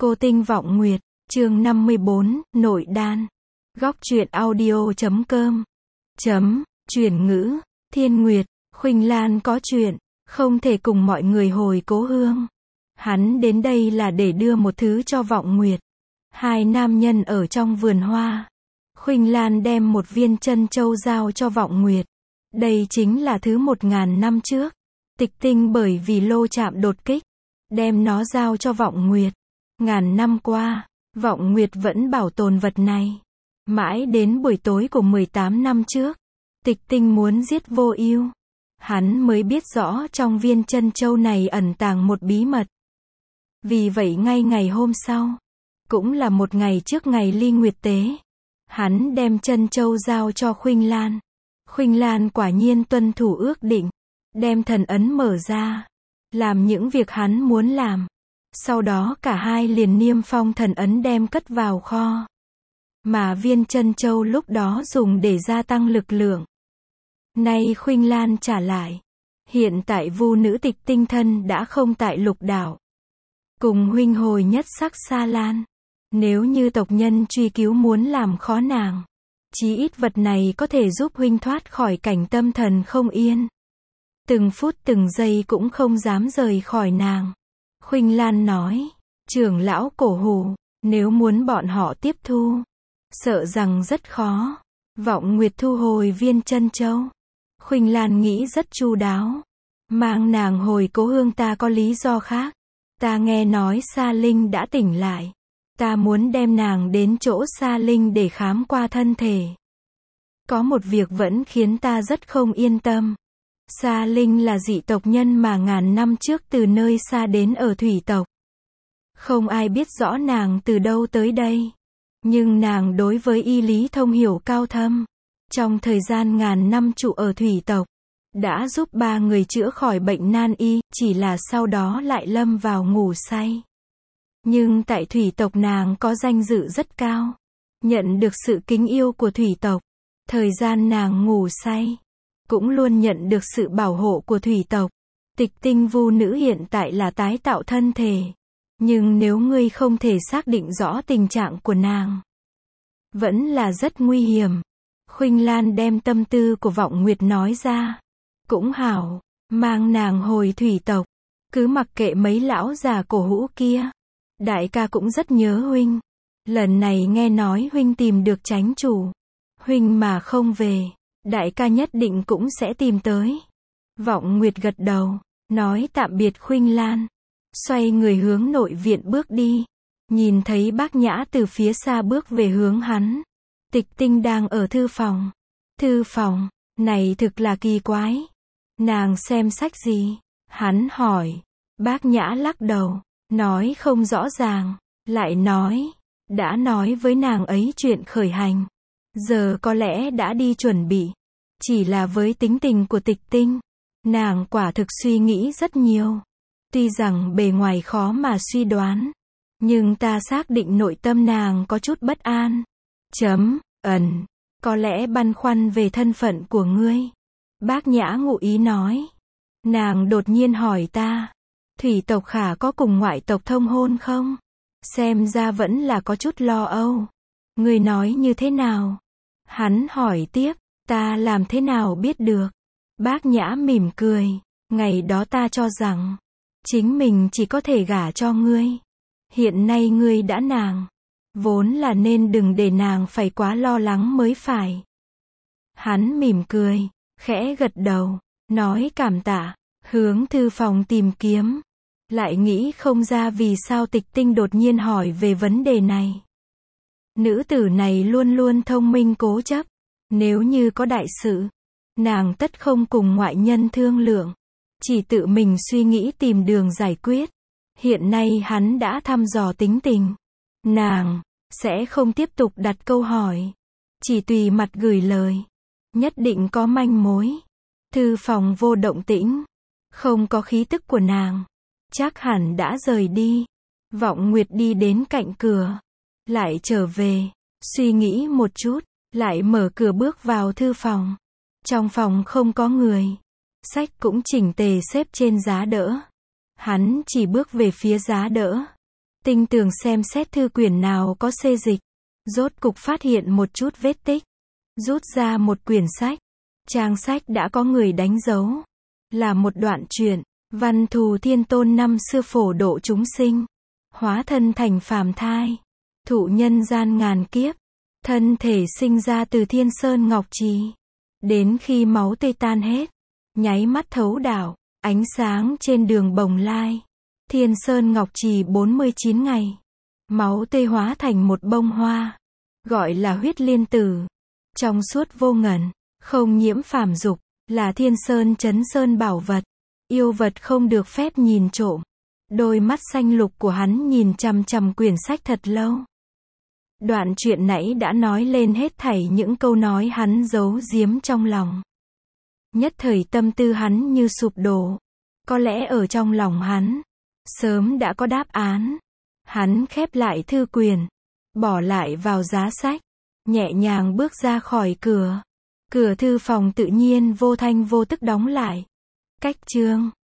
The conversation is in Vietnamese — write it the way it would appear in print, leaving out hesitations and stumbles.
Cô Tinh Vọng Nguyệt, chương 54, Nội Đan. Góc truyện audio.com. Chuyển ngữ, Thiên Nguyệt, Khuynh Lan có chuyện, không thể cùng mọi người hồi cố hương. Hắn đến đây là để đưa một thứ cho Vọng Nguyệt. Hai nam nhân ở trong vườn hoa. Khuynh Lan đem một viên trân châu giao cho Vọng Nguyệt. Đây chính là thứ 1000 năm trước. Tịch Tinh bởi vì Lô Trạm đột kích, đem nó giao cho Vọng Nguyệt. Ngàn năm qua, Vọng Nguyệt vẫn bảo tồn vật này. Mãi đến buổi tối của 18 năm trước, Tịch Tinh muốn giết Vô Ưu, hắn mới biết rõ trong viên trân châu này ẩn tàng một bí mật. Vì vậy ngay ngày hôm sau, cũng là một ngày trước ngày ly nguyệt tế, hắn đem trân châu giao cho Khuynh Lan. Khuynh Lan quả nhiên tuân thủ ước định, đem thần ấn mở ra, làm những việc hắn muốn làm. Sau đó cả hai liền niêm phong thần ấn đem cất vào kho. Mà viên trân châu lúc đó dùng để gia tăng lực lượng. Nay Khuynh Lan trả lại. Hiện tại Vu nữ Tịch Tinh thân đã không tại Lục Đảo. Cùng huynh hồi nhất sắc Sa Lan. Nếu như tộc nhân truy cứu muốn làm khó nàng, chí ít vật này có thể giúp huynh thoát khỏi cảnh tâm thần không yên. Từng phút từng giây cũng không dám rời khỏi nàng. Khuynh Lan nói, trưởng lão Cổ Hủ, nếu muốn bọn họ tiếp thu, sợ rằng rất khó. Vọng Nguyệt thu hồi viên trân châu. Khuynh Lan nghĩ rất chu đáo. Mang nàng hồi cố hương ta có lý do khác. Ta nghe nói Sa Linh đã tỉnh lại. Ta muốn đem nàng đến chỗ Sa Linh để khám qua thân thể. Có một việc vẫn khiến ta rất không yên tâm. Sa Linh là dị tộc nhân mà ngàn năm trước từ nơi xa đến ở thủy tộc. Không ai biết rõ nàng từ đâu tới đây. Nhưng nàng đối với y lý thông hiểu cao thâm. Trong thời gian ngàn năm trụ ở thủy tộc, đã giúp 3 người chữa khỏi bệnh nan y, chỉ là sau đó lại lâm vào ngủ say. Nhưng tại thủy tộc nàng có danh dự rất cao. Nhận được sự kính yêu của thủy tộc. Thời gian nàng ngủ say, cũng luôn nhận được sự bảo hộ của thủy tộc. Tịch Tinh Vu nữ hiện tại là tái tạo thân thể. Nhưng nếu ngươi không thể xác định rõ tình trạng của nàng, vẫn là rất nguy hiểm. Khuynh Lan đem tâm tư của Vọng Nguyệt nói ra. Cũng hảo, mang nàng hồi thủy tộc. Cứ mặc kệ mấy lão già Cổ Hủ kia. Đại ca cũng rất nhớ huynh. Lần này nghe nói huynh tìm được chánh chủ. Huynh mà không về, đại ca nhất định cũng sẽ tìm tới. Vọng Nguyệt gật đầu, nói tạm biệt Khuynh Lan. Xoay người hướng nội viện bước đi. Nhìn thấy Bác Nhã từ phía xa bước về hướng hắn. Tịch Tinh đang ở thư phòng. Thư phòng, này thực là kỳ quái. Nàng xem sách gì? Hắn hỏi. Bác Nhã lắc đầu, nói không rõ ràng. Lại nói, đã nói với nàng ấy chuyện khởi hành. Giờ có lẽ đã đi chuẩn bị. Chỉ là với tính tình của Tịch Tinh, nàng quả thực suy nghĩ rất nhiều. Tuy rằng bề ngoài khó mà suy đoán, nhưng ta xác định nội tâm nàng có chút bất an. Có lẽ băn khoăn về thân phận của ngươi. Bác Nhã ngụ ý nói. Nàng đột nhiên hỏi ta, thủy tộc khả có cùng ngoại tộc thông hôn không? Xem ra vẫn là có chút lo âu. Ngươi nói như thế nào? Hắn hỏi tiếp, ta làm thế nào biết được? Bác Nhã mỉm cười, ngày đó ta cho rằng, chính mình chỉ có thể gả cho ngươi. Hiện nay ngươi đã nàng, vốn là nên đừng để nàng phải quá lo lắng mới phải. Hắn mỉm cười, khẽ gật đầu, nói cảm tạ, hướng thư phòng tìm kiếm. Lại nghĩ không ra vì sao Tịch Tinh đột nhiên hỏi về vấn đề này. Nữ tử này luôn luôn thông minh cố chấp. Nếu như có đại sự, nàng tất không cùng ngoại nhân thương lượng. Chỉ tự mình suy nghĩ tìm đường giải quyết. Hiện nay hắn đã thăm dò tính tình. Nàng sẽ không tiếp tục đặt câu hỏi. Chỉ tùy mặt gửi lời. Nhất định có manh mối. Thư phòng vô động tĩnh. Không có khí tức của nàng. Chắc hẳn đã rời đi. Vọng Nguyệt đi đến cạnh cửa. Lại trở về. Suy nghĩ một chút. Lại mở cửa bước vào thư phòng. Trong phòng không có người. Sách cũng chỉnh tề xếp trên giá đỡ. Hắn chỉ bước về phía giá đỡ. Tinh tường xem xét thư quyển nào có xê dịch. Rốt cục phát hiện một chút vết tích. Rút ra một quyển sách. Trang sách đã có người đánh dấu. Là một đoạn truyện. Văn thù thiên tôn năm xưa phổ độ chúng sinh. Hóa thân thành phàm thai. Thụ nhân gian ngàn kiếp. Thân thể sinh ra từ Thiên Sơn Ngọc Trì. Đến khi máu tươi tan hết. Nháy mắt thấu đảo. Ánh sáng trên đường bồng lai. Thiên Sơn Ngọc Trì 49 ngày. Máu tươi hóa thành một bông hoa. Gọi là huyết liên tử. Trong suốt vô ngần. Không nhiễm phàm dục. Là Thiên Sơn Chấn Sơn bảo vật. Yêu vật không được phép nhìn trộm. Đôi mắt xanh lục của hắn nhìn chằm chằm quyển sách thật lâu. Đoạn truyện nãy đã nói lên hết thảy những câu nói hắn giấu giếm trong lòng. Nhất thời tâm tư hắn như sụp đổ. Có lẽ ở trong lòng hắn, sớm đã có đáp án. Hắn khép lại thư quyển, bỏ lại vào giá sách, nhẹ nhàng bước ra khỏi cửa. Cửa thư phòng tự nhiên vô thanh vô tức đóng lại. Cách chương